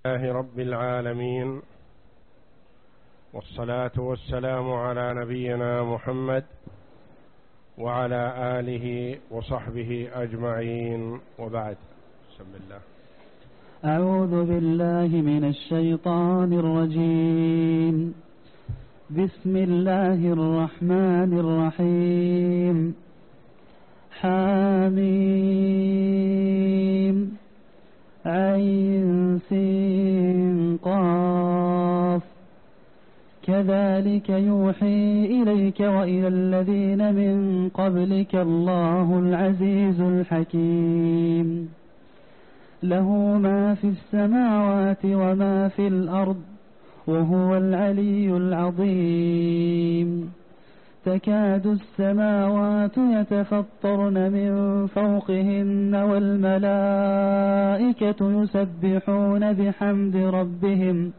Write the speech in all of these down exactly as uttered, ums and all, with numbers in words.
لله رب العالمين، والصلاة والسلام على نبينا محمد وعلى آله وصحبه أجمعين، وبعد. بسم الله. أعوذ بالله من الشيطان الرجيم. بسم الله الرحمن الرحيم. حميم عين سين قاف كذلك يوحي إليك وإلى الذين من قبلك الله العزيز الحكيم. له ما في السماوات وما في الأرض وهو العلي العظيم. تكاد السماوات يتفطرن من فوقهن والملائكة يسبحون بحمد ربهم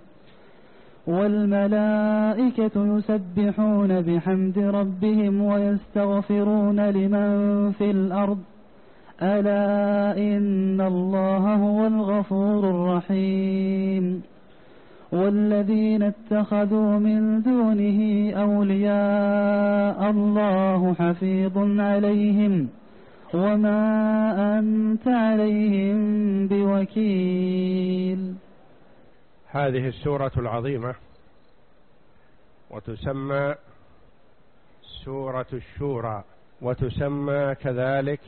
والملائكة يسبحون بحمد ربهم ويستغفرون لمن في الأرض ألا إن الله هو الغفور الرحيم. والذين اتخذوا من دونه أولياء الله حفيظ عليهم وما أنت عليهم بوكيل. هذه السورة العظيمة وتسمى سورة الشورى، وتسمى كذلك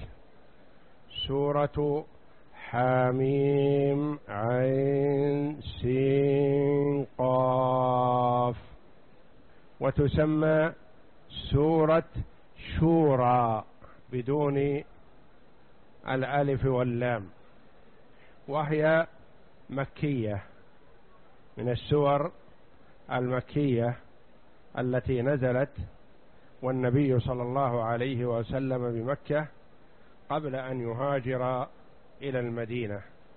سورة حميم عين سين قاف، وتسمى سورة شورى بدون الألف واللام، وهي مكية من السور المكية التي نزلت والنبي صلى الله عليه وسلم بمكة قبل أن يهاجر إلى المدينة.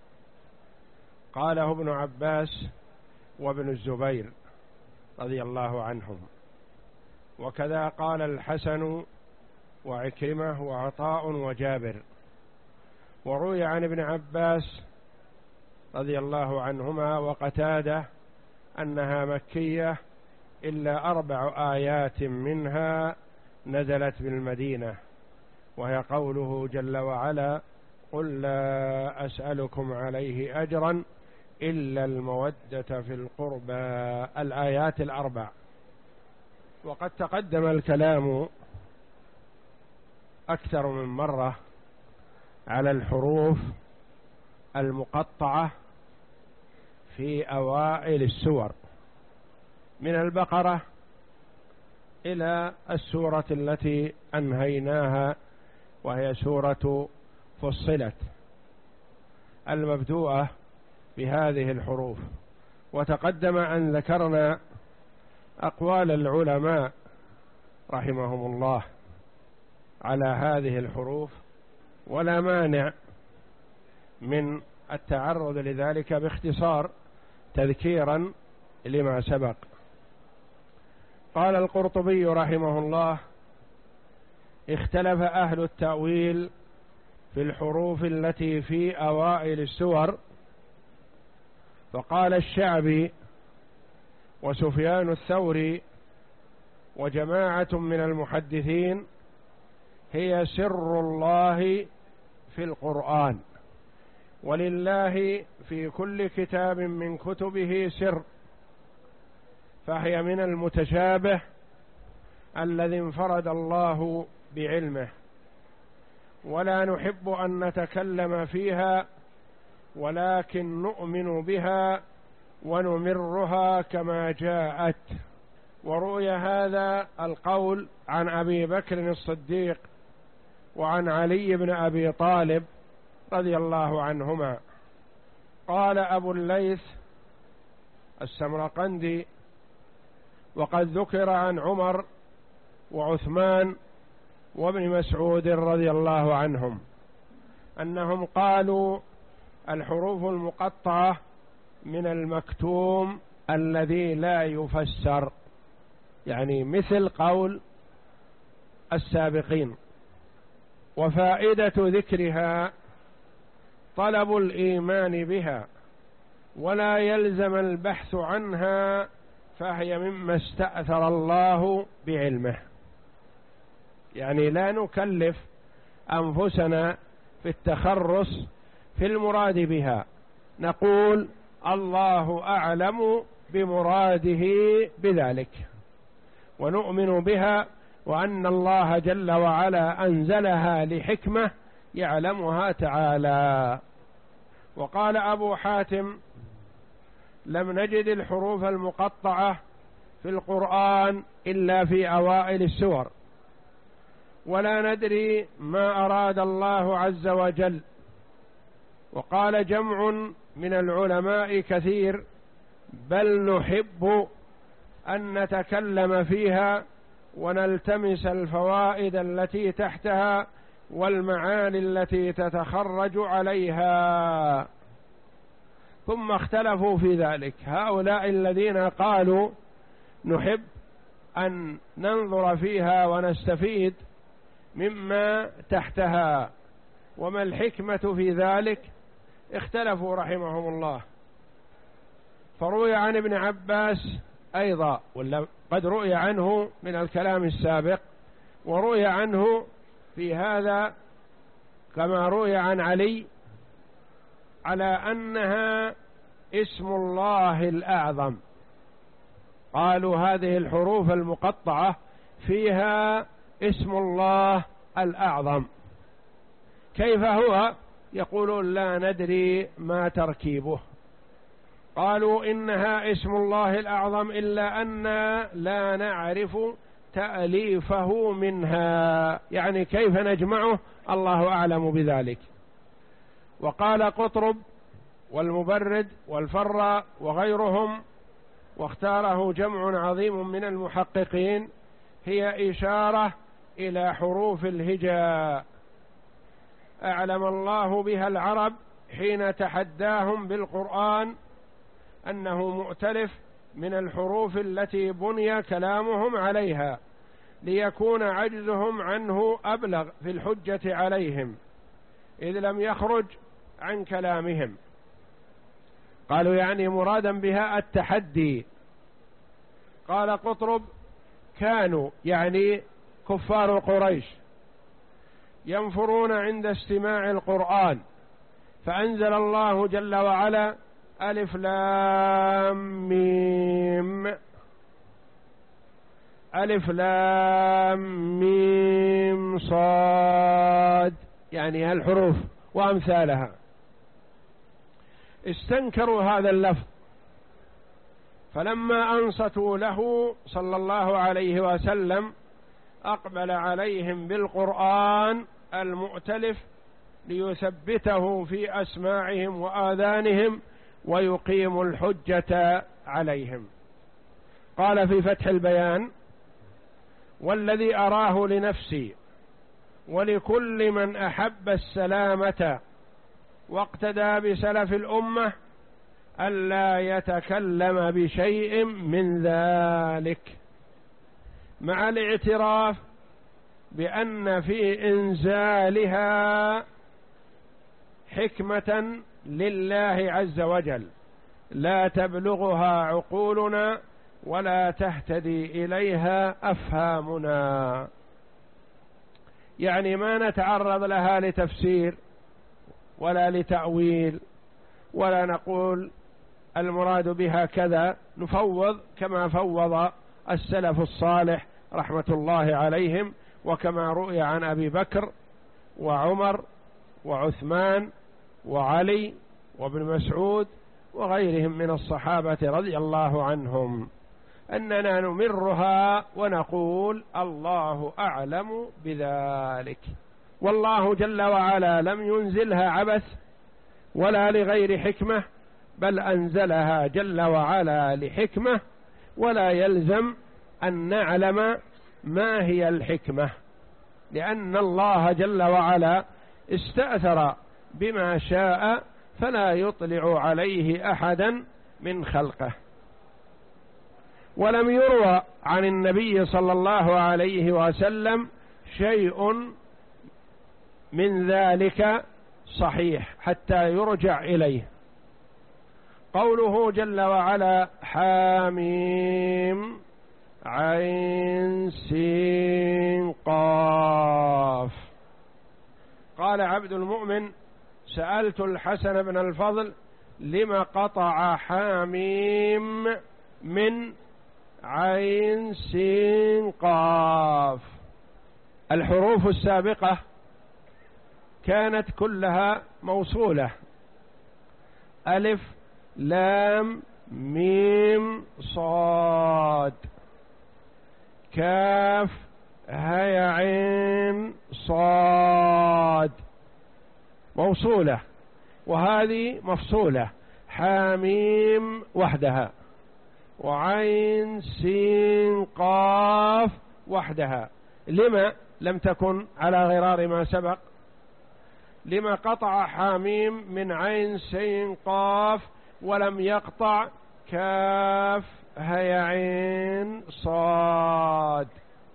قاله ابن عباس وابن الزبير رضي الله عنهم، وكذا قال الحسن وعكرمة وعطاء وجابر. وروي عن ابن عباس رضي الله عنهما وقتادة أنها مكية إلا أربع آيات منها نزلت بالمدينة، وهي قوله جل وعلا: قل لا أسألكم عليه أجرا إلا المودة في القربى. الآيات الأربع. وقد تقدم الكلام أكثر من مرة على الحروف المقطعة في أوائل السور من البقرة إلى السورة التي أنهيناها وهي سورة فصلت، المبدوءة بهذه الحروف. وتقدم أن ذكرنا أقوال العلماء رحمهم الله على هذه الحروف، ولا مانع من التعرض لذلك باختصار تذكيرا لما سبق. قال القرطبي رحمه الله: اختلف أهل التأويل في الحروف التي في أوائل السور، فقال الشعبي وسفيان الثوري وجماعة من المحدثين: هي سر الله في القرآن، ولله في كل كتاب من كتبه سر، فهي من المتشابه الذي انفرد الله بعلمه، ولا نحب أن نتكلم فيها ولكن نؤمن بها ونمرها كما جاءت. وروي هذا القول عن أبي بكر الصديق وعن علي بن أبي طالب رضي الله عنهما. قال أبو الليث السمرقندي: وقد ذكر عن عمر وعثمان وابن مسعود رضي الله عنهم أنهم قالوا: الحروف المقطعة من المكتوم الذي لا يفسر، يعني مثل قول السابقين. وفائدة ذكرها طلب الإيمان بها ولا يلزم البحث عنها، فهي مما استأثر الله بعلمه. يعني لا نكلف أنفسنا في التخرص في المراد بها، نقول الله أعلم بمراده بذلك، ونؤمن بها، وأن الله جل وعلا أنزلها لحكمة يعلمها تعالى. وقال أبو حاتم: لم نجد الحروف المقطعة في القرآن إلا في أوائل السور، ولا ندري ما أراد الله عز وجل. وقال جمع من العلماء كثير: بل نحب أن نتكلم فيها ونلتمس الفوائد التي تحتها والمعاني التي تتخرج عليها. ثم اختلفوا في ذلك هؤلاء الذين قالوا نحب أن ننظر فيها ونستفيد مما تحتها، وما الحكمة في ذلك؟ اختلفوا رحمهم الله. فروي عن ابن عباس أيضا، ولا قد روي عنه من الكلام السابق، وروي عنه في هذا كما روي عن علي، على أنها اسم الله الأعظم. قالوا هذه الحروف المقطعة فيها اسم الله الأعظم. كيف هو؟ يقولون لا ندري ما تركيبه. قالوا إنها اسم الله الأعظم إلا أن لا نعرف تأليفه منها، يعني كيف نجمعه؟ الله أعلم بذلك. وقال قطرب والمبرد والفراء وغيرهم، واختاره جمع عظيم من المحققين، هي إشارة إلى حروف الهجاء أعلم الله بها العرب حين تحداهم بالقرآن أنه مؤتلف من الحروف التي بني كلامهم عليها، ليكون عجزهم عنه أبلغ في الحجة عليهم، إذ لم يخرج عن كلامهم. قالوا يعني مرادا بها التحدي. قال قطرب: كانوا يعني كفار قريش ينفرون عند استماع القرآن، فأنزل الله جل وعلا: ألف لام ميم، ألف لام ميم صاد، يعني الحروف وأمثالها. استنكروا هذا اللفظ، فلما أنصتوا له صلى الله عليه وسلم أقبل عليهم بالقرآن المؤتلف ليثبته في أسماعهم وآذانهم ويقيم الحجة عليهم. قال في فتح البيان: والذي أراه لنفسي ولكل من أحب السلامة واقتدى بسلف الأمة ألا يتكلم بشيء من ذلك، مع الاعتراف بأن في إنزالها حكمة لله عز وجل لا تبلغها عقولنا ولا تهتدي إليها أفهامنا، يعني ما نتعرض لها لتفسير ولا لتأويل، ولا نقول المراد بها كذا، نفوض كما فوض السلف الصالح رحمة الله عليهم، وكما رؤي عن أبي بكر وعمر وعثمان وعلي وابن مسعود وغيرهم من الصحابة رضي الله عنهم، أننا نمرها ونقول الله أعلم بذلك. والله جل وعلا لم ينزلها عبث ولا لغير حكمة، بل أنزلها جل وعلا لحكمة، ولا يلزم أن نعلم ما هي الحكمة، لأن الله جل وعلا استأثر بما شاء فلا يطلع عليه أحدا من خلقه. ولم يروى عن النبي صلى الله عليه وسلم شيء من ذلك صحيح حتى يرجع إليه. قوله جل وعلا حاميم عين سين قاف. قال عبد المؤمن سألت الحسن بن الفضل لما قطع حاميم من عين سين قاف؟ الحروف السابقة كانت كلها موصولة، ألف لام ميم صاد، كاف هاء عين صاد، موصولة، وهذه مفصولة حاميم وحدها، وعين سين قاف وحدها. لما لم تكن على غرار ما سبق؟ لما قطع حاميم من عين سين قاف ولم يقطع كاف هاء عين صاد؟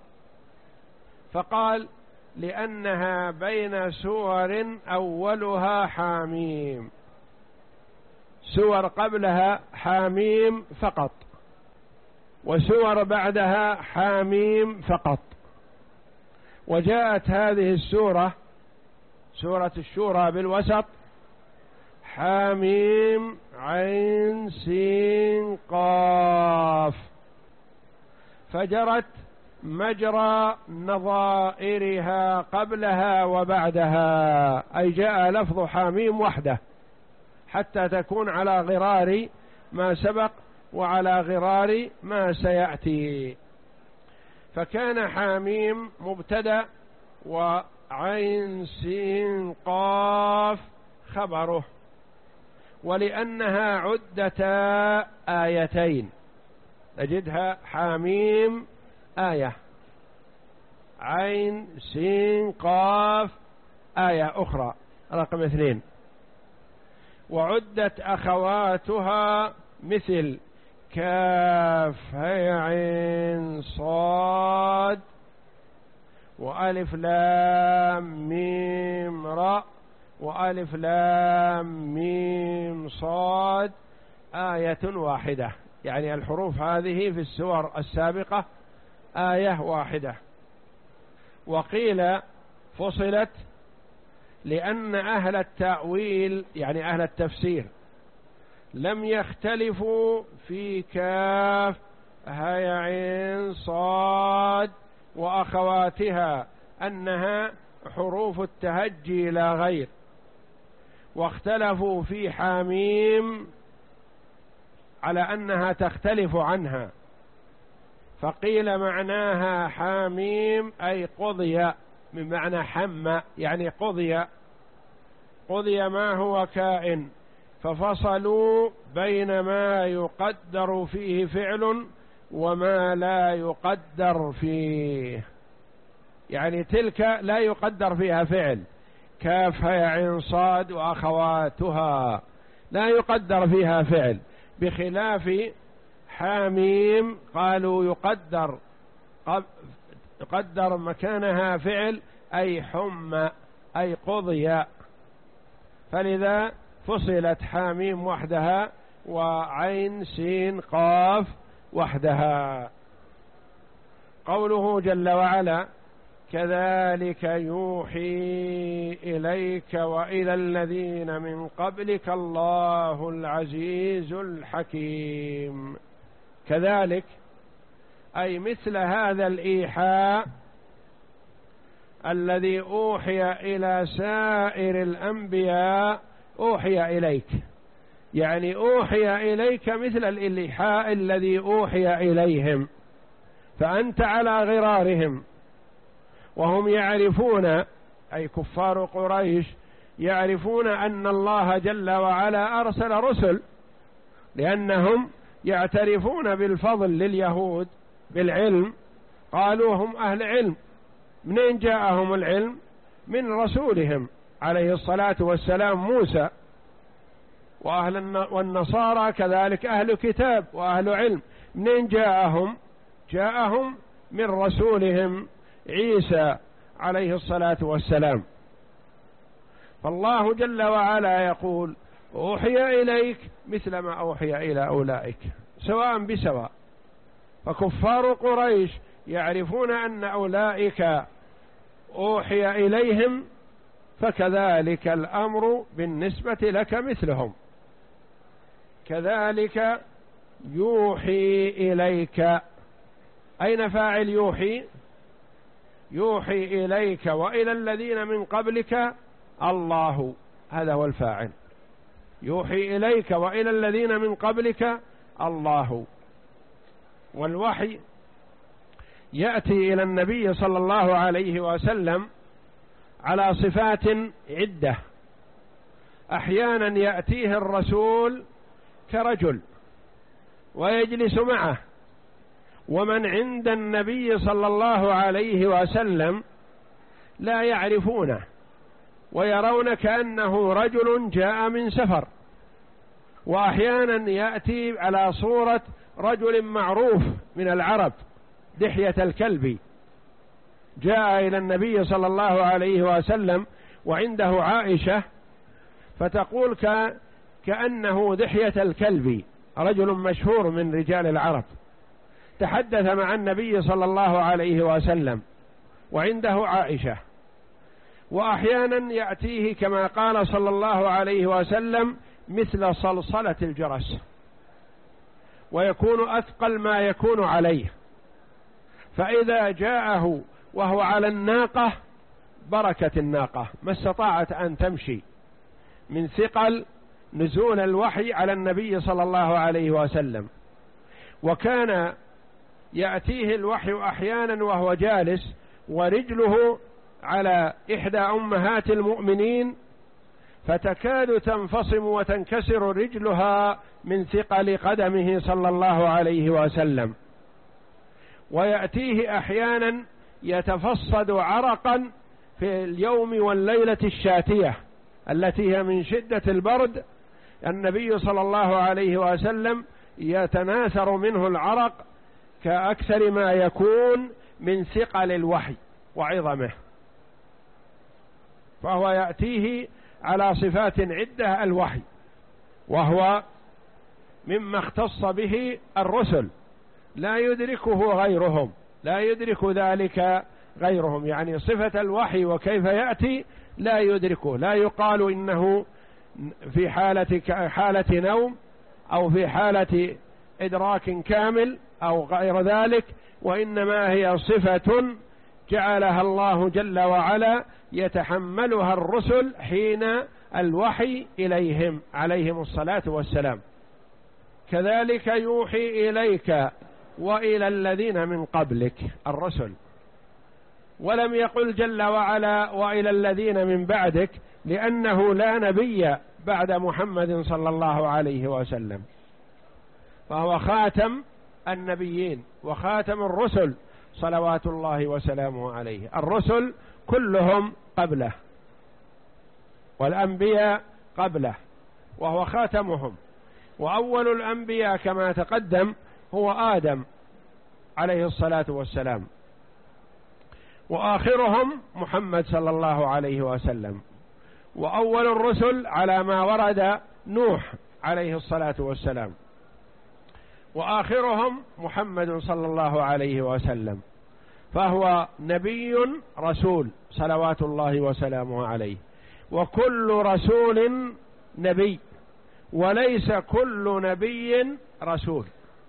فقال لأنها بين سور أولها حاميم، سور قبلها حاميم فقط، وسور بعدها حاميم فقط. وجاءت هذه السورة سورة الشورى بالوسط حاميم عين سين قاف، فجرت مجرى نظائرها قبلها وبعدها، أي جاء لفظ حاميم وحده حتى تكون على غرار ما سبق وعلى غرار ما سيأتي. فكان حاميم مبتدأ وعين سين قاف خبره، ولأنها عدتا آيتين نجدها حاميم آية، عين سين قاف آية أخرى رقم اثنين، وعدت أخواتها مثل كاف هاء عين صاد وألف لام ميم راء وألف لام ميم صاد، آية واحدة. يعني الحروف هذه في السور السابقة آية واحدة. وقيل فصلت لأن أهل التأويل يعني أهل التفسير لم يختلفوا في كاف هاء عين صاد وأخواتها أنها حروف التهجي لا غير، واختلفوا في حاميم على أنها تختلف عنها، فقيل معناها حاميم أي قضي، من معنى حم يعني قضي، قضي ما هو كائن، ففصلوا بين ما يقدر فيه فعل وما لا يقدر فيه. يعني تلك لا يقدر فيها فعل، كاف هاء عين صاد وأخواتها لا يقدر فيها فعل، بخلاف حاميم قالوا يقدر يقدر مكانها فعل أي حم أي قضي، فلذا فصلت حاميم وحدها وعين سين قاف وحدها. قوله جل وعلا كذلك يوحي إليك وإلى الذين من قبلك الله العزيز الحكيم. كذلك أي مثل هذا الإيحاء الذي أوحي إلى سائر الأنبياء أوحي إليك، يعني أوحي إليك مثل الإيحاء الذي أوحي إليهم، فأنت على غرارهم، وهم يعرفون أي كفار قريش يعرفون أن الله جل وعلا أرسل رسل، لأنهم يعترفون بالفضل لليهود بالعلم، قالوا هم أهل علم. منين جاءهم العلم؟ من رسولهم عليه الصلاة والسلام موسى، وأهل والنصارى كذلك أهل كتاب وأهل علم. منين جاءهم؟ جاءهم من رسولهم عيسى عليه الصلاة والسلام. فالله جل وعلا يقول أوحي إليك مثل ما أوحي إلى أولئك سواء بسواء. فكفار قريش يعرفون أن أولئك أوحي إليهم، فكذلك الأمر بالنسبة لك مثلهم. كذلك يوحي إليك، أين فاعل يوحي؟ يوحي إليك وإلى الذين من قبلك الله، هذا هو الفاعل. يوحي إليك وإلى الذين من قبلك الله. والوحي يأتي إلى النبي صلى الله عليه وسلم على صفات عدة. أحيانا يأتيه الرسول كرجل ويجلس معه، ومن عند النبي صلى الله عليه وسلم لا يعرفونه ويرون كأنه رجل جاء من سفر. وأحيانا يأتي على صورة رجل معروف من العرب، دحية الكلب، جاء إلى النبي صلى الله عليه وسلم وعنده عائشة، فتقول كأنه دحية الكلب، رجل مشهور من رجال العرب، تحدث مع النبي صلى الله عليه وسلم وعنده عائشة. وأحيانا يأتيه كما قال صلى الله عليه وسلم مثل صلصلة الجرس، ويكون أثقل ما يكون عليه، فإذا جاءه وهو على الناقة بركت الناقة، ما استطاعت أن تمشي من ثقل نزول الوحي على النبي صلى الله عليه وسلم. وكان يأتيه الوحي أحيانا وهو جالس ورجله على إحدى أمهات المؤمنين، فتكاد تنفصم وتنكسر رجلها من ثقل قدمه صلى الله عليه وسلم. ويأتيه أحيانا يتفصد عرقا في اليوم والليلة الشاتية التي هي من شدة البرد، النبي صلى الله عليه وسلم يتناثر منه العرق كأكثر ما يكون من ثقل الوحي وعظمه. فهو يأتيه على صفات عدة الوحي، وهو مما اختص به الرسل، لا يدركه غيرهم، لا يدرك ذلك غيرهم. يعني صفة الوحي وكيف يأتي لا يدركه، لا يقال إنه في حالة حالة نوم أو في حالة إدراك كامل أو غير ذلك، وإنما هي صفة جعلها الله جل وعلا يتحملها الرسل حين الوحي إليهم عليهم الصلاة والسلام. كذلك يوحي إليك وإلى الذين من قبلك الرسل، ولم يقل جل وعلا وإلى الذين من بعدك، لأنه لا نبي بعد محمد صلى الله عليه وسلم، فهو خاتم النبيين وخاتم الرسل صلوات الله وسلامه عليه. الرسل كلهم قبله والأنبياء قبله، وهو خاتمهم. وأول الأنبياء كما تقدم هو آدم عليه الصلاة والسلام، وآخرهم محمد صلى الله عليه وسلم، وأول الرسل على ما ورد نوح عليه الصلاة والسلام، وآخرهم محمد صلى الله عليه وسلم. فهو نبي رسول صلوات الله وسلامه عليه. وكل رسول نبي، وليس كل نبي رسول،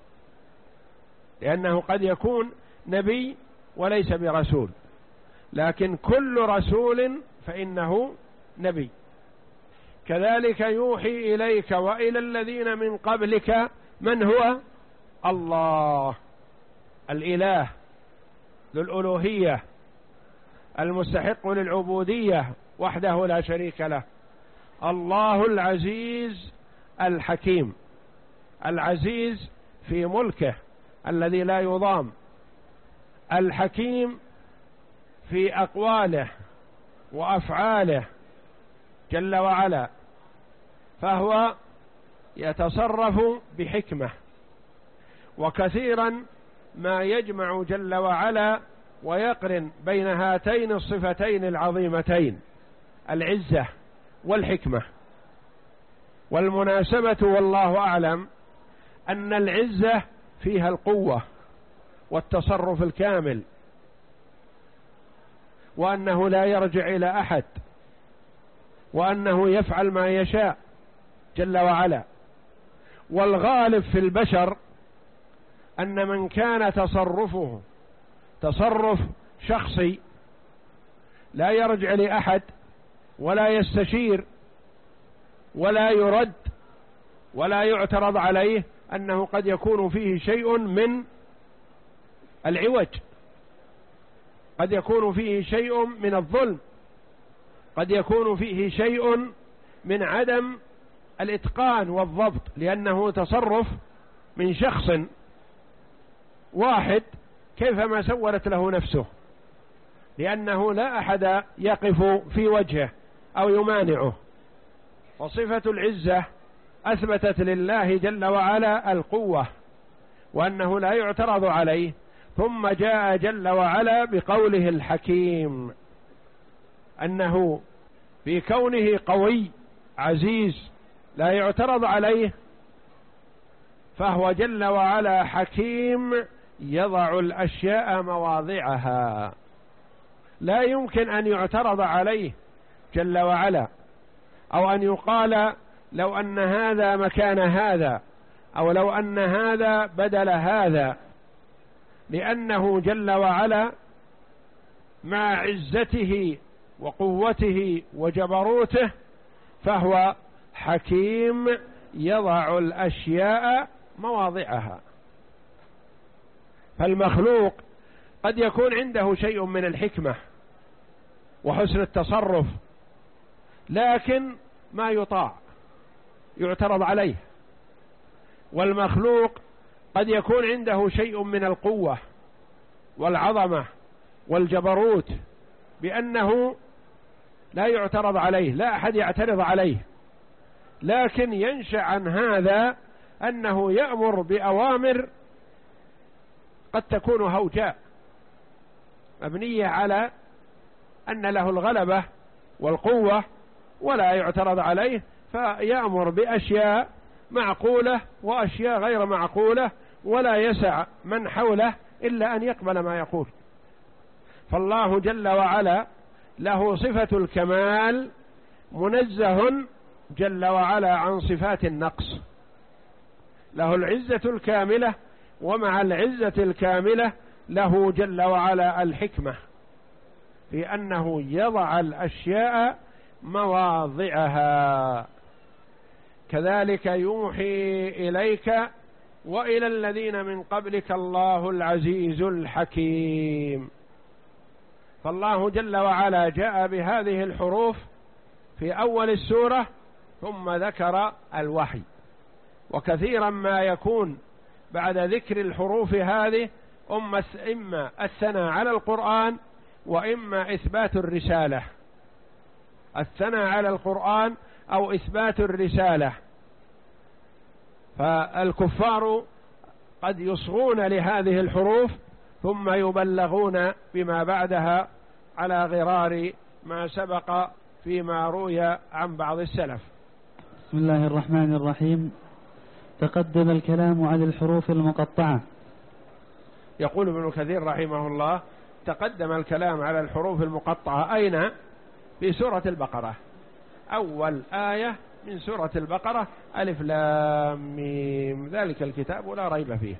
لأنه قد يكون نبي وليس برسول، لكن كل رسول فإنه نبي. كذلك يوحي إليك وإلى الذين من قبلك. من هو؟ الله الإله ذو الألوهية المستحق للعبودية وحده لا شريك له، الله العزيز الحكيم، العزيز في ملكه الذي لا يضام، الحكيم في أقواله وأفعاله جل وعلا، فهو يتصرف بحكمة. وكثيرا ما يجمع جل وعلا ويقرن بين هاتين الصفتين العظيمتين، العزة والحكمة. والمناسبة والله أعلم أن العزة فيها القوة والتصرف الكامل، وأنه لا يرجع إلى أحد، وأنه يفعل ما يشاء جل وعلا. والغالب في البشر أن من كان تصرفه تصرف شخصي لا يرجع لأحد ولا يستشير ولا يرد ولا يعترض عليه، أنه قد يكون فيه شيء من العوج، قد يكون فيه شيء من الظلم، قد يكون فيه شيء من عدم الإتقان والضبط، لأنه تصرف من شخص واحد كيفما سولت له نفسه، لأنه لا أحد يقف في وجهه أو يمانعه. وصفة العزة أثبتت لله جل وعلا القوة، وأنه لا يعترض عليه، ثم جاء جل وعلا بقوله الحكيم، أنه في كونه قوي عزيز لا يعترض عليه، فهو جل وعلا حكيم يضع الأشياء مواضعها، لا يمكن أن يعترض عليه جل وعلا، أو أن يقال لو أن هذا مكان هذا، أو لو أن هذا بدل هذا، لأنه جل وعلا مع عزته وقوته وجبروته فهو حكيم يضع الأشياء مواضعها. فالمخلوق قد يكون عنده شيء من الحكمة وحسن التصرف، لكن ما يطاع، يعترض عليه. والمخلوق قد يكون عنده شيء من القوة والعظمة والجبروت، بأنه لا يعترض عليه، لا أحد يعترض عليه، لكن ينشأ عن هذا أنه يأمر بأوامر قد تكون هوجاء مبنية على أن له الغلبة والقوة ولا يعترض عليه، فيأمر بأشياء معقولة وأشياء غير معقولة، ولا يسع من حوله إلا أن يقبل ما يقول. فالله جل وعلا له صفة الكمال، منزه جل وعلا عن صفات النقص، له العزة الكاملة، ومع العزة الكاملة له جل وعلا الحكمة في أنه يضع الأشياء مواضعها. كذلك يوحي إليك وإلى الذين من قبلك الله العزيز الحكيم. فالله جل وعلا جاء بهذه الحروف في أول السورة، ثم ذكر الوحي. وكثيرا ما يكون بعد ذكر الحروف هذه إما الثناء على القرآن وإما إثبات الرسالة، الثناء على القرآن أو إثبات الرسالة. فالكفار قد يصغون لهذه الحروف ثم يبلغون بما بعدها على غرار ما سبق فيما روي عن بعض السلف. بسم الله الرحمن الرحيم. تقدم الكلام عن الحروف المقطعة. يقول ابن كثير رحمه الله: تقدم الكلام على الحروف المقطعة. أين؟ في سورة البقرة، أول آية من سورة البقرة: ألف لام ميم ذلك الكتاب لا ريب فيه.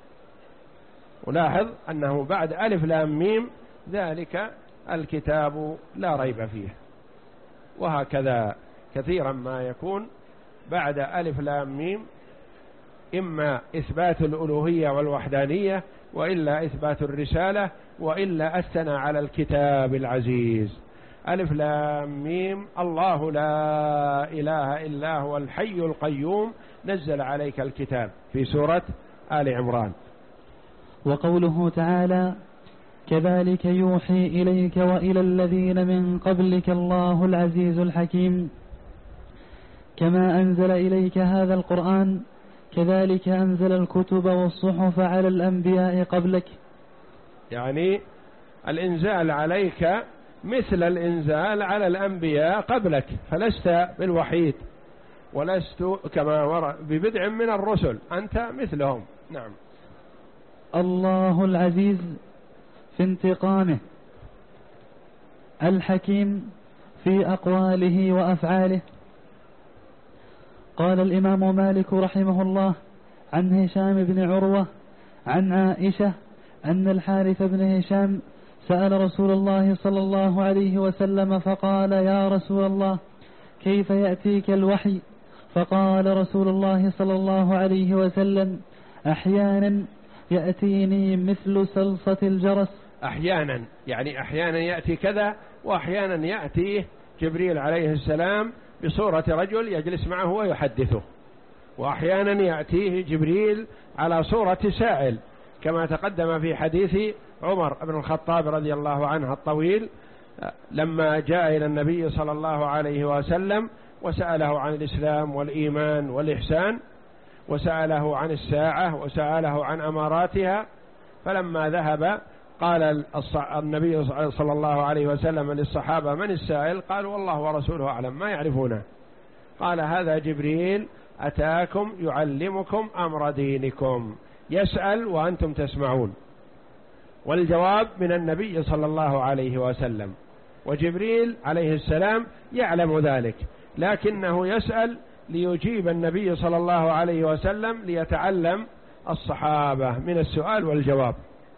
ولاحظ أنه بعد ألف لام ميم ذلك الكتاب لا ريب فيه. وهكذا كثيرا ما يكون بعد ألف لام ميم إما إثبات الألوهية والوحدانية، وإلا إثبات الرسالة، وإلا الثناء على الكتاب العزيز. ألف لام ميم الله لا إله إلا هو الحي القيوم نزل عليك الكتاب في سورة آل عمران. وقوله تعالى: كذلك يوحي إليك وإلى الذين من قبلك الله العزيز الحكيم. كما أنزل إليك هذا القرآن كذلك أنزل الكتب والصحف على الأنبياء قبلك. يعني الإنزال عليك مثل الإنزال على الأنبياء قبلك، فلست بالوحيد، ولست كما ورد ببدع من الرسل، أنت مثلهم. نعم. الله العزيز في انتقامه، الحكيم في أقواله وأفعاله. قال الإمام مالك رحمه الله عن هشام بن عروة عن عائشة أن الحارث بن هشام سأل رسول الله صلى الله عليه وسلم فقال: يا رسول الله، كيف يأتيك الوحي؟ فقال رسول الله صلى الله عليه وسلم: أحيانا يأتيني مثل صلصة الجرس. أحيانا يعني أحيانا يأتي كذا، وأحيانا يأتيه جبريل عليه السلام بصورة رجل يجلس معه ويحدثه، وأحيانا يأتيه جبريل على صورة سائل كما تقدم في حديث عمر بن الخطاب رضي الله عنه الطويل، لما جاء إلى النبي صلى الله عليه وسلم وسأله عن الإسلام والإيمان والإحسان، وسأله عن الساعة، وسأله عن أماراتها. فلما ذهب قال النبي صلى الله عليه وسلم للصحابة: من السائل؟ قالوا: والله ورسوله أعلم، ما يعرفونه. قال: هذا جبريل أتاكم يعلمكم أمر دينكم، يسأل وأنتم تسمعون، والجواب من النبي صلى الله عليه وسلم، وجبريل عليه السلام يعلم ذلك، لكنه يسأل ليجيب النبي صلى الله عليه وسلم ليتعلم الصحابة من السؤال والجواب.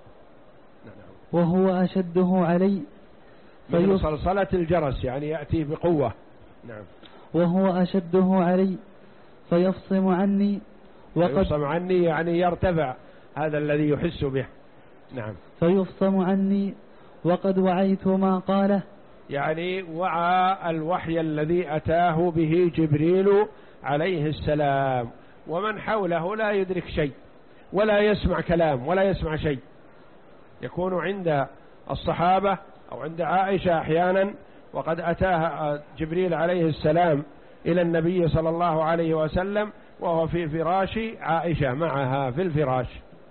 وهو أشده علي من صلصلة الجرس، يعني يأتي بقوة. نعم. وهو أشده علي فيفصم عني وقد يفصم عني يعني يرتفع هذا الذي يحس به. نعم. فيفصم عني وقد وعيت ما قاله، يعني وعى الوحي الذي أتاه به جبريل عليه السلام، ومن حوله لا يدرك شيء ولا يسمع كلام ولا يسمع شيء. يكون عند الصحابة أو عند عائشة أحيانا وقد أتاها جبريل عليه السلام إلى النبي صلى الله عليه وسلم وهو في فراش عائشة معها في الفراش.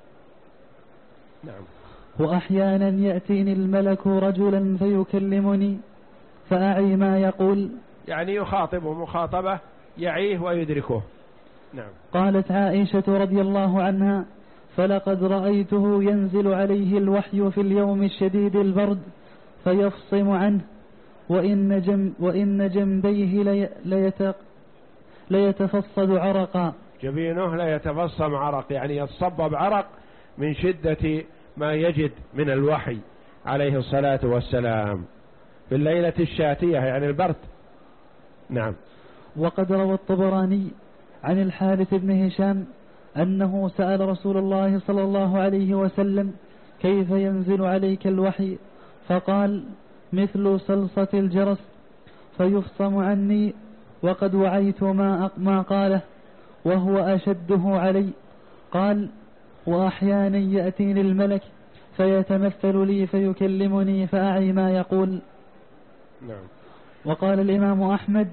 نعم. وأحيانا يأتيني الملك رجلا فيكلمني فأعي ما يقول، يعني يخاطبه مخاطبة يعيه ويدركه. نعم. قالت عائشة رضي الله عنها: فلقد رأيته ينزل عليه الوحي في اليوم الشديد البرد فيفصم عنه، وإن, جم وإن جنبيه لي ليت ليتفصد عرقا. جبينه لا يتفصم عرق، يعني يتصبب عرق من شدة ما يجد من الوحي عليه الصلاة والسلام في الليلة الشاتية، يعني البرد. نعم. وقد روى الطبراني عن الحارث بن هشام أنه سأل رسول الله صلى الله عليه وسلم: كيف ينزل عليك الوحي؟ فقال: مثل صلصة الجرس فيفصم عني وقد وعيت ما, ما قاله، وهو أشده علي. قال: وأحيانا يأتيني الملك فيتمثل لي فيكلمني فأعي ما يقول. نعم. وقال الإمام أحمد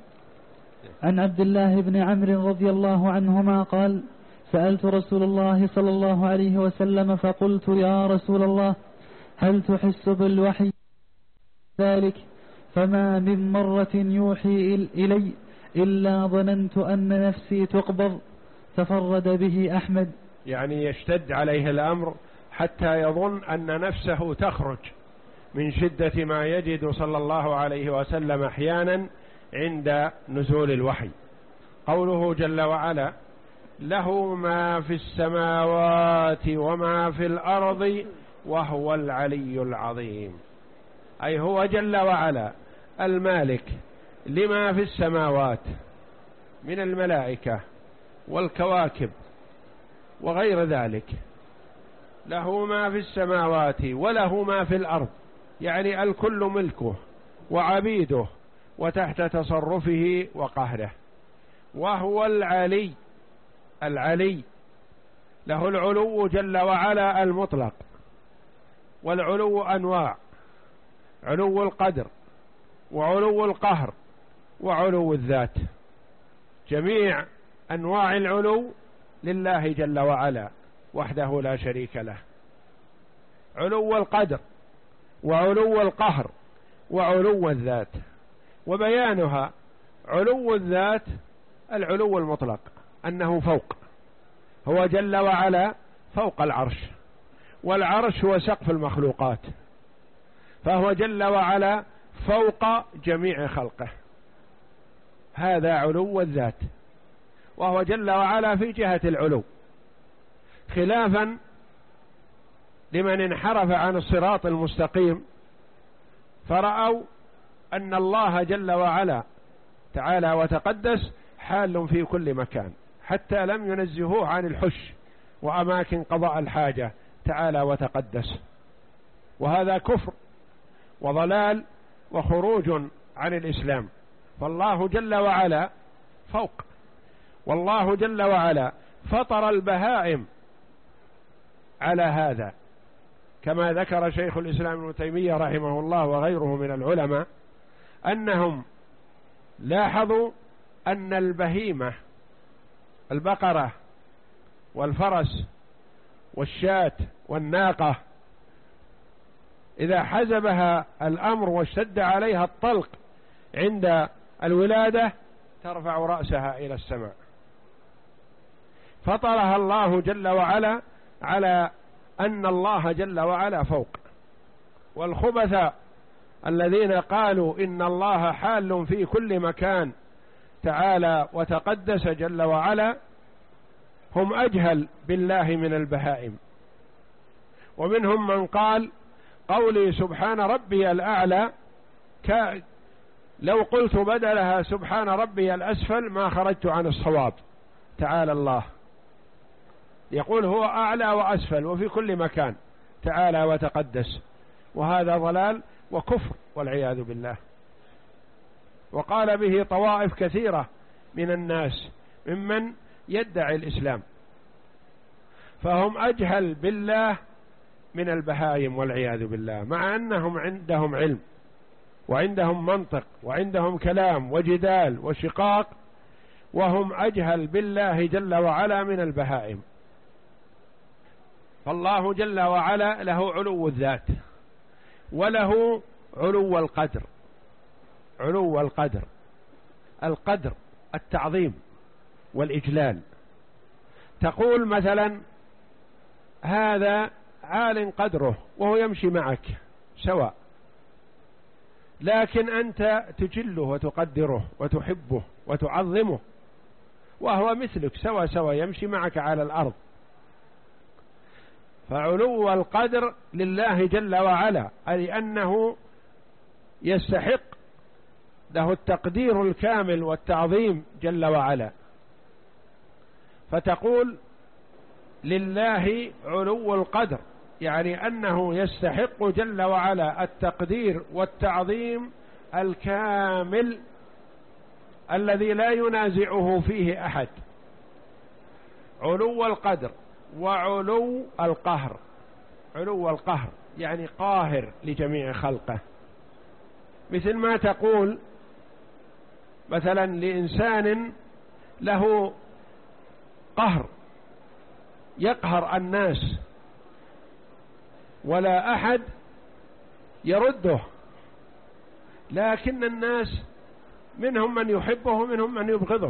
عن عبد الله بن عمرو رضي الله عنهما قال: سألت رسول الله صلى الله عليه وسلم فقلت: يا رسول الله، هل تحس بالوحي ذلك؟ فما من مرة يوحي إلي إلا ظننت أن نفسي تقبض. تفرد به أحمد. يعني يشتد عليه الأمر حتى يظن أن نفسه تخرج من شدة ما يجد صلى الله عليه وسلم أحيانا عند نزول الوحي. قوله جل وعلا: له ما في السماوات وما في الأرض وهو العلي العظيم، أي هو جل وعلا المالك لما في السماوات من الملائكة والكواكب وغير ذلك. له ما في السماوات وله ما في الأرض، يعني الكل ملكه وعبيده وتحت تصرفه وقهره. وهو العلي، العلي له العلو جل وعلا المطلق، والعلو أنواع: علو القدر وعلو القهر وعلو الذات. جميع أنواع العلو لله جل وعلا وحده لا شريك له. علو القدر وعلو القهر وعلو الذات، وبيانها: علو الذات العلو المطلق، أنه فوق، هو جل وعلا فوق العرش، والعرش هو سقف المخلوقات، فهو جل وعلا فوق جميع خلقه، هذا علو الذات، وهو جل وعلا في جهة العلو، خلافا لمن انحرف عن الصراط المستقيم فرأوا أن الله جل وعلا تعالى وتقدس حال في كل مكان، حتى لم ينزهوه عن الحش وأماكن قضاء الحاجة تعالى وتقدس، وهذا كفر وضلال وخروج عن الإسلام. فالله جل وعلا فوق، والله جل وعلا فطر البهائم على هذا، كما ذكر شيخ الإسلام ابن تيمية رحمه الله وغيره من العلماء أنهم لاحظوا أن البهيمة البقرة والفرس والشاة والناقة إذا حزبها الأمر واشتد عليها الطلق عند الولادة ترفع رأسها إلى السماء، فطرها الله جل وعلا على أن الله جل وعلا فوق. والخبث الذين قالوا إن الله حال في كل مكان تعالى وتقدس جل وعلا هم أجهل بالله من البهائم. ومنهم من قال قولي سبحان ربي الأعلى ك... لو قلت بدلها سبحان ربي الأسفل ما خرجت عن الصواب، تعالى الله، يقول هو أعلى وأسفل وفي كل مكان تعالى وتقدس، وهذا ضلال وكفر والعياذ بالله. وقال به طوائف كثيرة من الناس ممن يدعي الإسلام، فهم أجهل بالله من البهائم والعياذ بالله، مع أنهم عندهم علم وعندهم منطق وعندهم كلام وجدال وشقاق، وهم أجهل بالله جل وعلا من البهائم. فالله جل وعلا له علو الذات وله علو القدر. علو القدر، القدر التعظيم والإجلال. تقول مثلا هذا عال قدره وهو يمشي معك سواء، لكن أنت تجله وتقدره وتحبه وتعظمه، وهو مثلك سوا سوا يمشي معك على الأرض. فعلو القدر لله جل وعلا، أي أنه يستحق له التقدير الكامل والتعظيم جل وعلا. فتقول لله علو القدر، يعني أنه يستحق جل وعلا التقدير والتعظيم الكامل الذي لا ينازعه فيه أحد. علو القدر وعلو القهر. علو القهر يعني قاهر لجميع خلقه، مثل ما تقول مثلا لإنسان له قهر يقهر الناس ولا أحد يرده، لكن الناس منهم من يحبه ومنهم من يبغضه،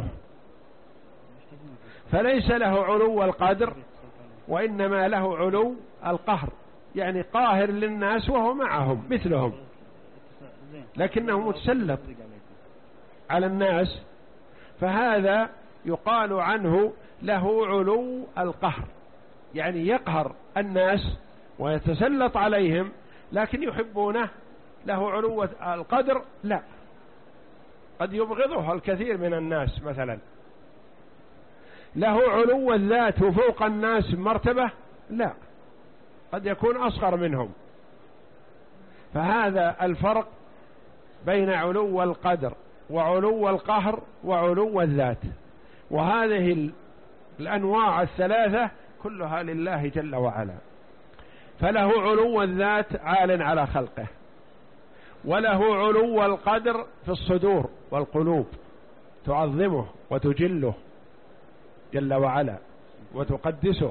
فليس له علو القدر وإنما له علو القهر، يعني قاهر للناس وهو معهم مثلهم، لكنه متسلط على الناس، فهذا يقال عنه له علو القهر، يعني يقهر الناس ويتسلط عليهم لكن يحبونه. له علو القدر لا، قد يبغضه الكثير من الناس مثلا. له علو الذات وفوق الناس مرتبة لا، قد يكون أصغر منهم. فهذا الفرق بين علو القدر وعلو القهر وعلو الذات، وهذه الأنواع الثلاثة كلها لله جل وعلا. فله علو الذات عال على خلقه، وله علو القدر في الصدور والقلوب، تعظمه وتجله جل وعلا وتقدسه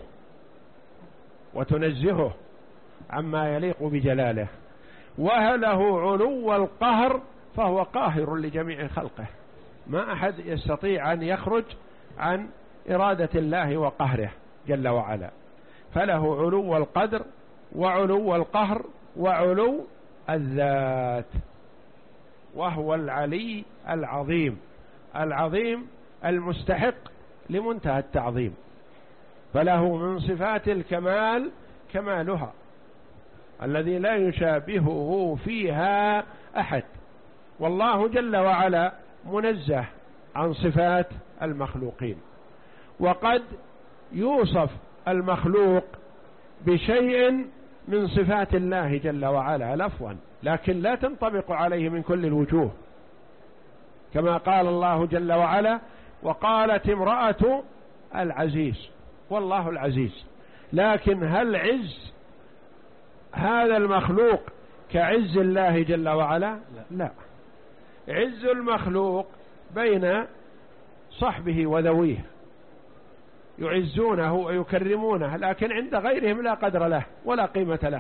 وتنزهه عما يليق بجلاله. وله علو القهر فهو قاهر لجميع خلقه، ما أحد يستطيع أن يخرج عن إرادة الله وقهره جل وعلا، فله علو القدر وعلو القهر وعلو الذات، وهو العلي العظيم العظيم المستحق لمنتهى التعظيم، فله من صفات الكمال كمالها الذي لا يشابهه فيها أحد. والله جل وعلا منزه عن صفات المخلوقين، وقد يوصف المخلوق بشيء من صفات الله جل وعلا لفظا، لكن لا تنطبق عليه من كل الوجوه، كما قال الله جل وعلا: وقالت امرأة العزيز، والله العزيز، لكن هل عز هذا المخلوق كعز الله جل وعلا؟ لا. عز المخلوق بين صحبه وذويه يعزونه ويكرمونه، لكن عند غيرهم لا قدر له ولا قيمة له.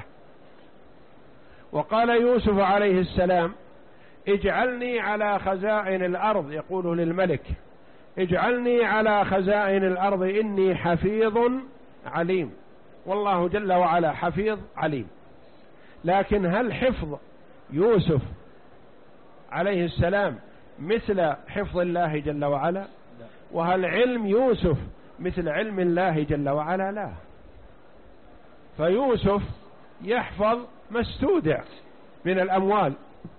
وقال يوسف عليه السلام: اجعلني على خزائن الأرض، يقول للملك: اجعلني على خزائن الأرض إني حفيظ عليم. والله جل وعلا حفيظ عليم، لكن هل حفظ يوسف عليه السلام مثل حفظ الله جل وعلا؟ وهل علم يوسف مثل علم الله جل وعلا؟ لا. فيوسف يحفظ ما استودع من الأموال،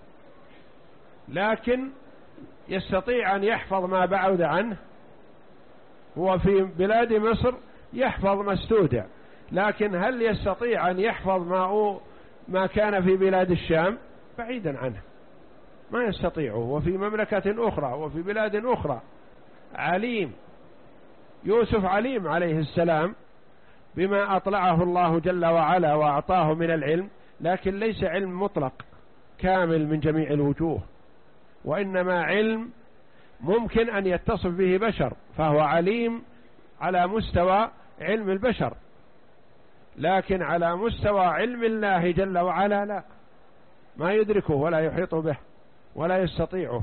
لكن يستطيع أن يحفظ ما بعد عنه. هو في بلاد مصر يحفظ ما استودع، لكن هل يستطيع أن يحفظ ما ما كان في بلاد الشام؟ بعيدا عنه، ما يستطيعه. وفي مملكة أخرى وفي بلاد أخرى. عليم يوسف عليم عليه السلام بما أطلعه الله جل وعلا وأعطاه من العلم، لكن ليس علم مطلق كامل من جميع الوجوه، وإنما علم ممكن أن يتصف به بشر، فهو عليم على مستوى علم البشر، لكن على مستوى علم الله جل وعلا لا، ما يدركه ولا يحيط به ولا يستطيعه.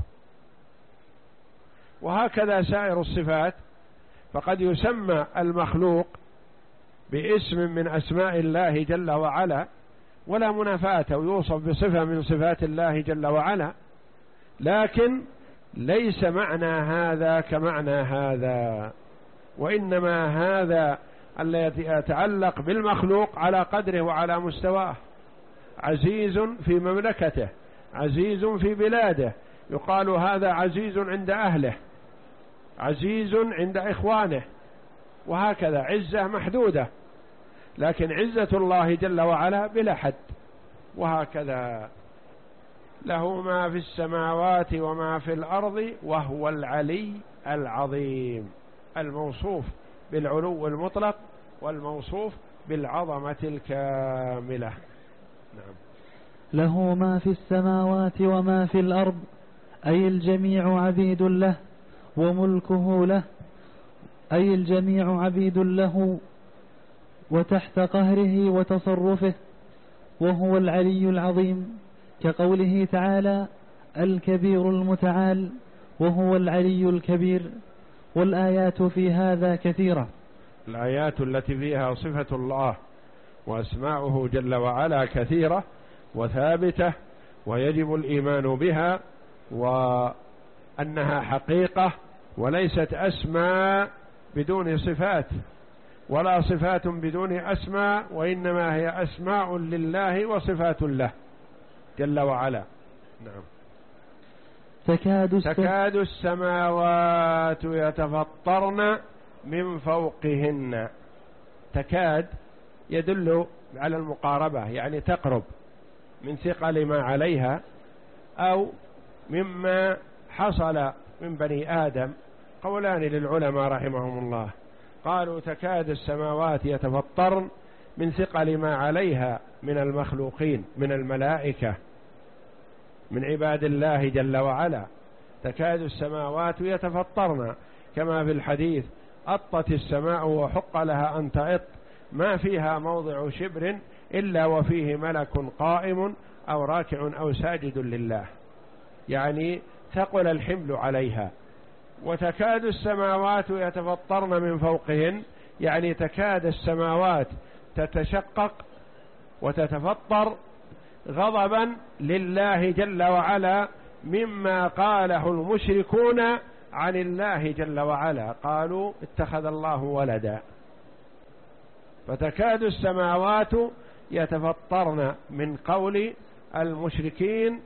وهكذا سائر الصفات، فقد يسمى المخلوق باسم من أسماء الله جل وعلا ولا منافاة، ويوصف بصفة من صفات الله جل وعلا، لكن ليس معنى هذا كمعنى هذا، وإنما هذا الذي يتعلق بالمخلوق على قدره وعلى مستواه. عزيز في مملكته، عزيز في بلاده، يقال هذا عزيز عند أهله، عزيز عند إخوانه، وهكذا عزة محدودة، لكن عزة الله جل وعلا بلا حد. وهكذا له ما في السماوات وما في الأرض وهو العلي العظيم، الموصوف بالعلو المطلق والموصوف بالعظمة الكاملة. نعم. له ما في السماوات وما في الأرض، أي الجميع عبيد له وملكه له، أي الجميع عبيد له وتحت قهره وتصرفه، وهو العلي العظيم، كقوله تعالى: الكبير المتعال، وهو العلي الكبير. والآيات في هذا كثيرة، الآيات التي فيها صفة الله وأسماؤه جل وعلا كثيرة وثابتة، ويجب الإيمان بها، وأنها حقيقة وليست أسماء بدون صفات، ولا صفات بدون أسماء، وإنما هي أسماء لله وصفات له جل وعلا. نعم. تكاد, تكاد السماوات يتفطرن من فوقهن. تكاد يدل على المقاربة، يعني تقرب من ثقل ما عليها أو مما حصل من بني آدم. قولان للعلماء رحمهم الله، قالوا تكاد السماوات يتفطرن من ثقل ما عليها من المخلوقين من الملائكة من عباد الله جل وعلا. تكاد السماوات يتفطرن، كما في الحديث: أطت السماء وحق لها أن تأط، ما فيها موضع شبر إلا وفيه ملك قائم أو راكع أو ساجد لله، يعني ثقل الحمل عليها وتكاد السماوات يتفطرن من فوقهن، يعني تكاد السماوات تتشقق وتتفطر غضبا لله جل وعلا مما قاله المشركون عن الله جل وعلا، قالوا اتخذ الله ولدا. فتكاد السماوات يتفطرن من قول المشركين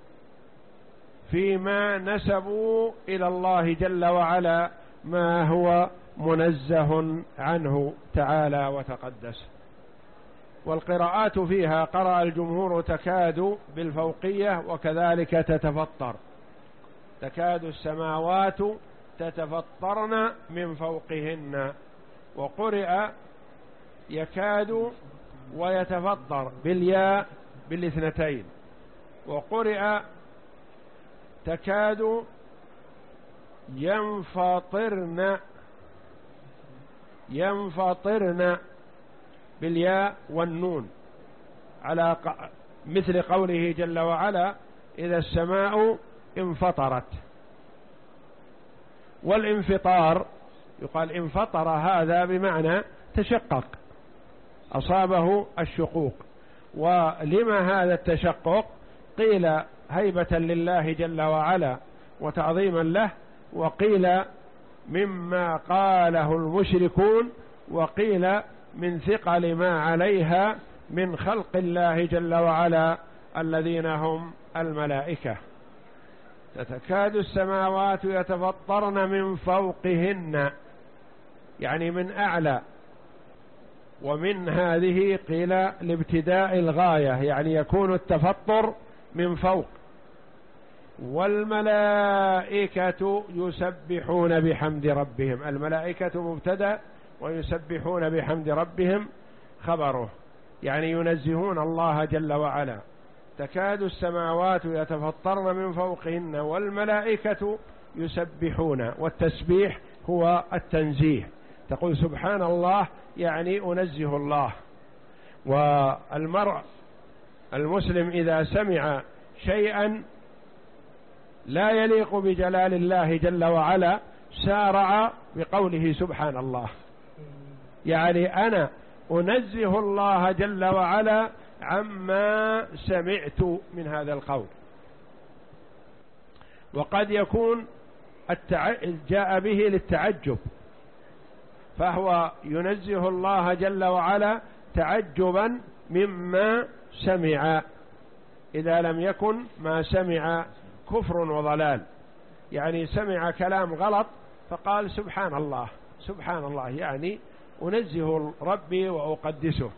فيما نسبوا إلى الله جل وعلا ما هو منزه عنه تعالى وتقدس. والقراءات فيها قرأ الجمهور تكاد بالفوقية وكذلك تتفطر، تكاد السماوات تتفطرن من فوقهن، وقرئ يكاد ويتفطر بالياء بالاثنتين، وقرئ تكاد ينفطرن ينفطرن بالياء والنون، على مثل قوله جل وعلا إذا السماء انفطرت. والانفطار يقال انفطر هذا بمعنى تشقق، أصابه الشقوق. ولما هذا التشقق؟ قيل هيبة لله جل وعلا وتعظيما له، وقيل مما قاله المشركون، وقيل من ثقل ما عليها من خلق الله جل وعلا الذين هم الملائكة. تتكاد السماوات يتفطرن من فوقهن، يعني من أعلى، ومن هذه قيل لابتداء الغاية، يعني يكون التفطر من فوق. والملائكة يسبحون بحمد ربهم، الملائكة مبتدأ ويسبحون بحمد ربهم خبره، يعني ينزهون الله جل وعلا. تكاد السماوات يتفطرن من فوقهن والملائكة يسبحون، والتسبيح هو التنزيه، تقول سبحان الله يعني أنزه الله. والمرء المسلم إذا سمع شيئا لا يليق بجلال الله جل وعلا سارع بقوله سبحان الله، يعني أنا أنزه الله جل وعلا عما سمعت من هذا القول. وقد يكون التع... جاء به للتعجب، فهو ينزه الله جل وعلا تعجبا مما سمع، إذا لم يكن ما سمع كفر وضلال، يعني سمع كلام غلط فقال سبحان الله سبحان الله، يعني أنزه ربي وأقدسه.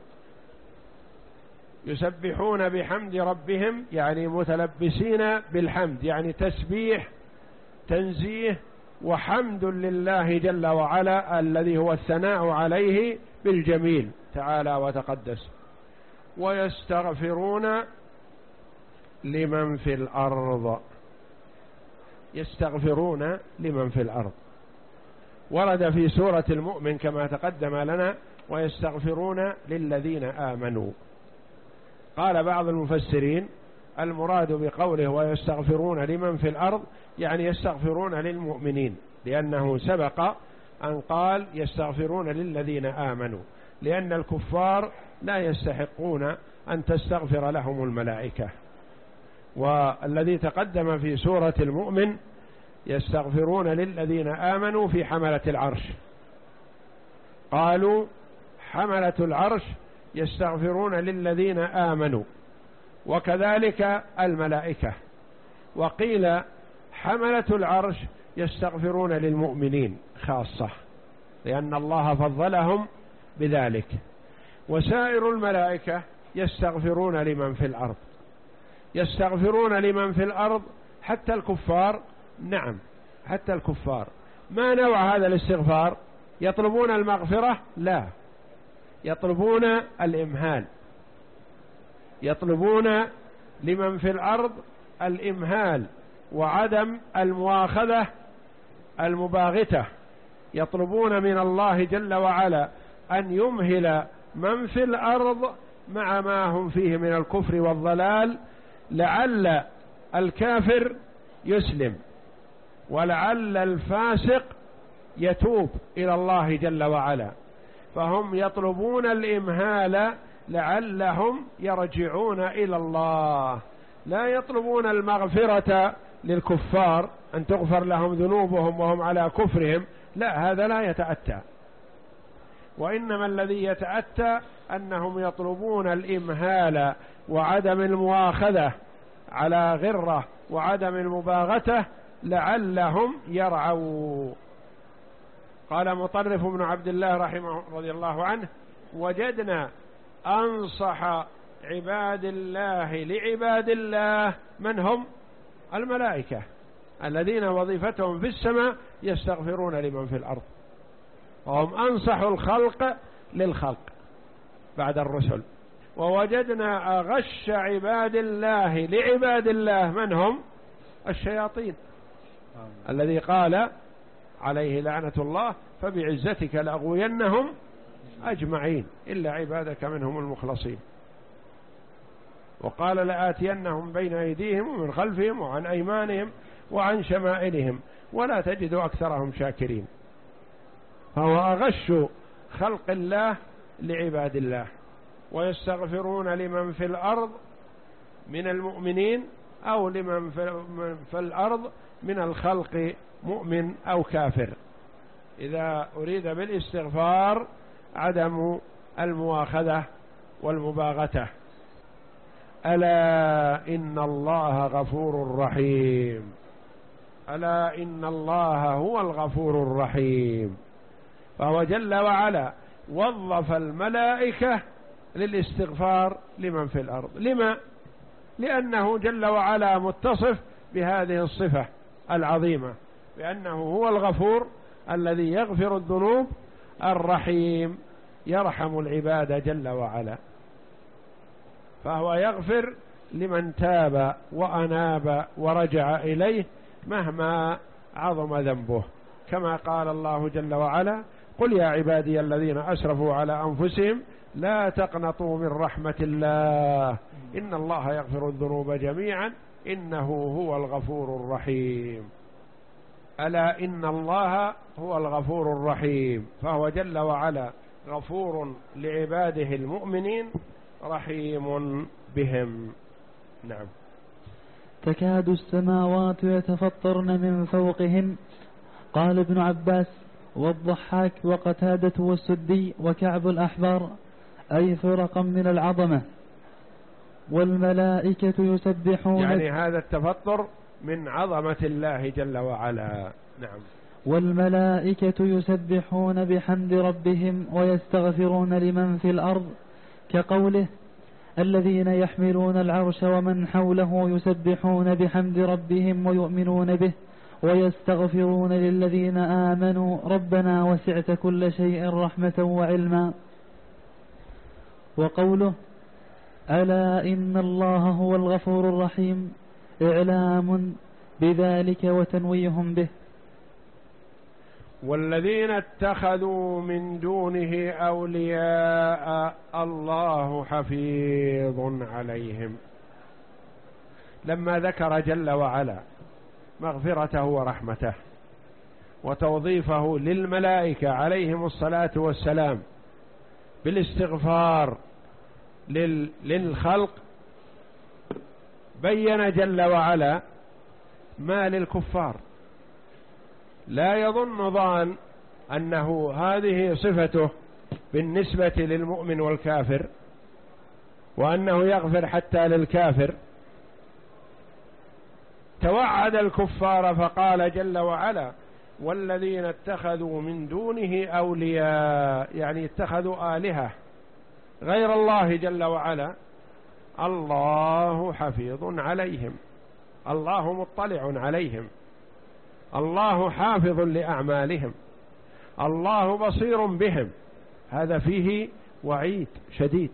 يسبحون بحمد ربهم، يعني متلبسين بالحمد، يعني تسبيح تنزيه وحمد لله جل وعلا الذي هو الثناء عليه بالجميل تعالى وتقدس. ويستغفرون لمن في الأرض، يستغفرون لمن في الأرض، ورد في سورة المؤمن كما تقدم لنا ويستغفرون للذين آمنوا. قال بعض المفسرين المراد بقوله ويستغفرون لمن في الأرض يعني يستغفرون للمؤمنين، لأنه سبق أن قال يستغفرون للذين آمنوا، لأن الكفار لا يستحقون أن تستغفر لهم الملائكة. والذي تقدم في سورة المؤمن يستغفرون للذين آمنوا في حملة العرش، قالوا حملة العرش يستغفرون للذين آمنوا، وكذلك الملائكة. وقيل حملة العرش يستغفرون للمؤمنين خاصة، لأن الله فضلهم بذلك. وسائر الملائكة يستغفرون لمن في الأرض، يستغفرون لمن في الأرض حتى الكفار. نعم حتى الكفار. ما نوع هذا الاستغفار؟ يطلبون المغفرة؟ لا، يطلبون الإمهال، يطلبون لمن في الأرض الإمهال وعدم المواخذة المباغتة، يطلبون من الله جل وعلا أن يمهل من في الأرض مع ما هم فيه من الكفر والضلال، لعل الكافر يسلم ولعل الفاسق يتوب إلى الله جل وعلا، فهم يطلبون الإمهال لعلهم يرجعون إلى الله، لا يطلبون المغفرة للكفار أن تغفر لهم ذنوبهم وهم على كفرهم، لا، هذا لا يتأتى. وإنما الذي يتأتى أنهم يطلبون الإمهال وعدم المؤاخذة على غرة وعدم المباغتة لعلهم يرعوا. قال مطرف بن عبد الله رحمه رضي الله عنه: وجدنا أنصح عباد الله لعباد الله من هم؟ الملائكة الذين وظيفتهم في السماء يستغفرون لمن في الأرض، وهم أنصح الخلق للخلق بعد الرسل. ووجدنا أغش عباد الله لعباد الله من هم؟ الشياطين، الذي قال عليه لعنة الله: فبعزتك لأغوينهم أجمعين إلا عبادك منهم المخلصين. وقال: لآتينهم بين أيديهم ومن خلفهم وعن أيمانهم وعن شمائلهم ولا تجد أكثرهم شاكرين. فهو أغش خلق الله لعباد الله، ويستغفرون لمن في الأرض من المؤمنين أو لمن في الأرض من الخلق مؤمن أو كافر، إذا أريد بالاستغفار عدم المؤاخذة والمباغتة. ألا إن الله غفور رحيم، ألا إن الله هو الغفور الرحيم. فهو جل وعلا وظف الملائكة للاستغفار لمن في الأرض. لما؟ لأنه جل وعلا متصف بهذه الصفة العظيمة، بأنه هو الغفور الذي يغفر الذنوب، الرحيم يرحم العباد جل وعلا. فهو يغفر لمن تاب وأناب ورجع إليه مهما عظم ذنبه، كما قال الله جل وعلا: قل يا عبادي الذين أسرفوا على أنفسهم لا تقنطوا من رحمة الله إن الله يغفر الذنوب جميعا إنه هو الغفور الرحيم. ألا إن الله هو الغفور الرحيم، فهو جل وعلا غفور لعباده المؤمنين رحيم بهم. نعم. تكاد السماوات يتفطرن من فوقهن. قال ابن عباس والضحاك وقتادة والسدي وكعب الأحبار: أي فرقا من العظمة. والملائكة يسبحون، يعني هذا التفطر من عظمة الله جل وعلا. نعم. والملائكة يسبحون بحمد ربهم ويستغفرون لمن في الأرض، كقوله: الذين يحملون العرش ومن حوله يسبحون بحمد ربهم ويؤمنون به ويستغفرون للذين آمنوا ربنا وسعت كل شيء رحمة وعلما. وقوله: ألا إن الله هو الغفور الرحيم، إعلام بذلك وتنويه به. والذين اتخذوا من دونه أولياء الله حفيظ عليهم. لما ذكر جل وعلا مغفرته ورحمته وتوظيفه للملائكة عليهم الصلاة والسلام بالاستغفار للخلق، بين جل وعلا ما للكفار. لا يظن ظان أنه هذه صفته بالنسبة للمؤمن والكافر، وأنه يغفر حتى للكافر. توعد الكفار فقال جل وعلا: والذين اتخذوا من دونه أولياء، يعني اتخذوا آلهة غير الله جل وعلا، الله حفيظ عليهم، الله مطلع عليهم، الله حافظ لأعمالهم، الله بصير بهم. هذا فيه وعيد شديد.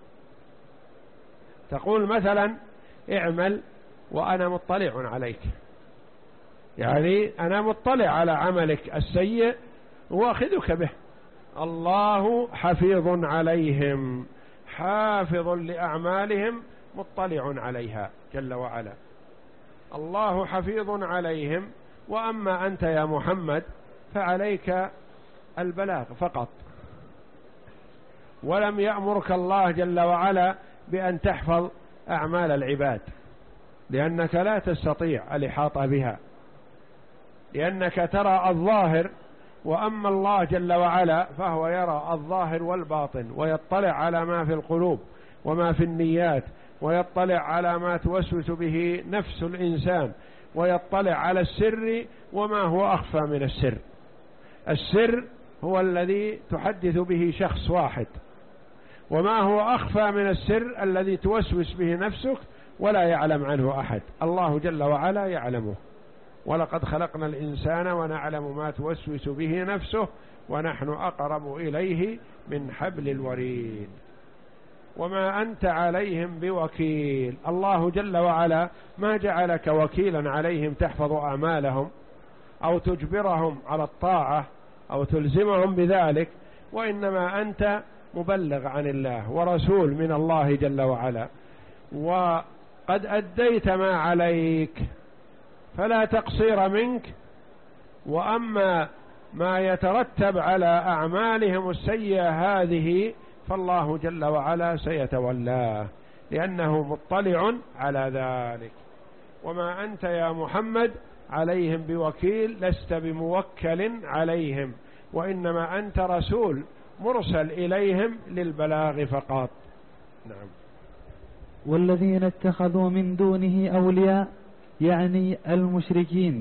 تقول مثلا: اعمل وأنا مطلع عليك، يعني أنا مطلع على عملك السيء وأخذك به. الله حفيظ عليهم، حافظ لأعمالهم، مطلع عليها جل وعلا. الله حفيظ عليهم وأما أنت يا محمد فعليك البلاغ فقط، ولم يأمرك الله جل وعلا بأن تحفظ أعمال العباد، لأنك لا تستطيع الإحاطة بها، لأنك ترى الظاهر، وأما الله جل وعلا فهو يرى الظاهر والباطن، ويطلع على ما في القلوب وما في النيات، ويطلع على ما توسوس به نفس الإنسان، ويطلع على السر وما هو أخفى من السر. السر هو الذي تحدث به شخص واحد، وما هو أخفى من السر الذي توسوس به نفسك ولا يعلم عنه أحد، الله جل وعلا يعلمه. ولقد خلقنا الإنسان ونعلم ما توسوس به نفسه ونحن أقرب إليه من حبل الوريد. وما أنت عليهم بوكيل، الله جل وعلا ما جعلك وكيلا عليهم تحفظ أعمالهم أو تجبرهم على الطاعة أو تلزمهم بذلك، وإنما أنت مبلغ عن الله ورسول من الله جل وعلا، وقد أديت ما عليك فلا تقصير منك. وأما ما يترتب على أعمالهم السيئة هذه فالله جل وعلا سيتولاه، لأنه مطلع على ذلك. وما أنت يا محمد عليهم بوكيل، لست بموكل عليهم، وإنما أنت رسول مرسل إليهم للبلاغ فقط. نعم. والذين اتخذوا من دونه أولياء يعني المشركين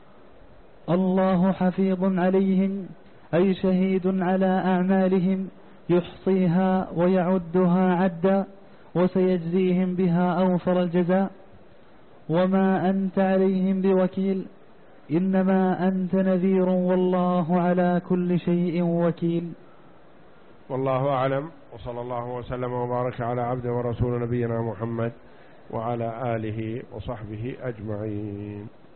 الله حفيظ عليهم، أي شهيد على أعمالهم يحصيها ويعدها عدا، وسيجزيهم بها أوفر الجزاء. وما أنت عليهم بوكيل، إنما أنت نذير، والله على كل شيء وكيل. والله أعلم، وصلى الله وسلم وبارك على عبده ورسول نبينا محمد وعلى آله وصحبه أجمعين.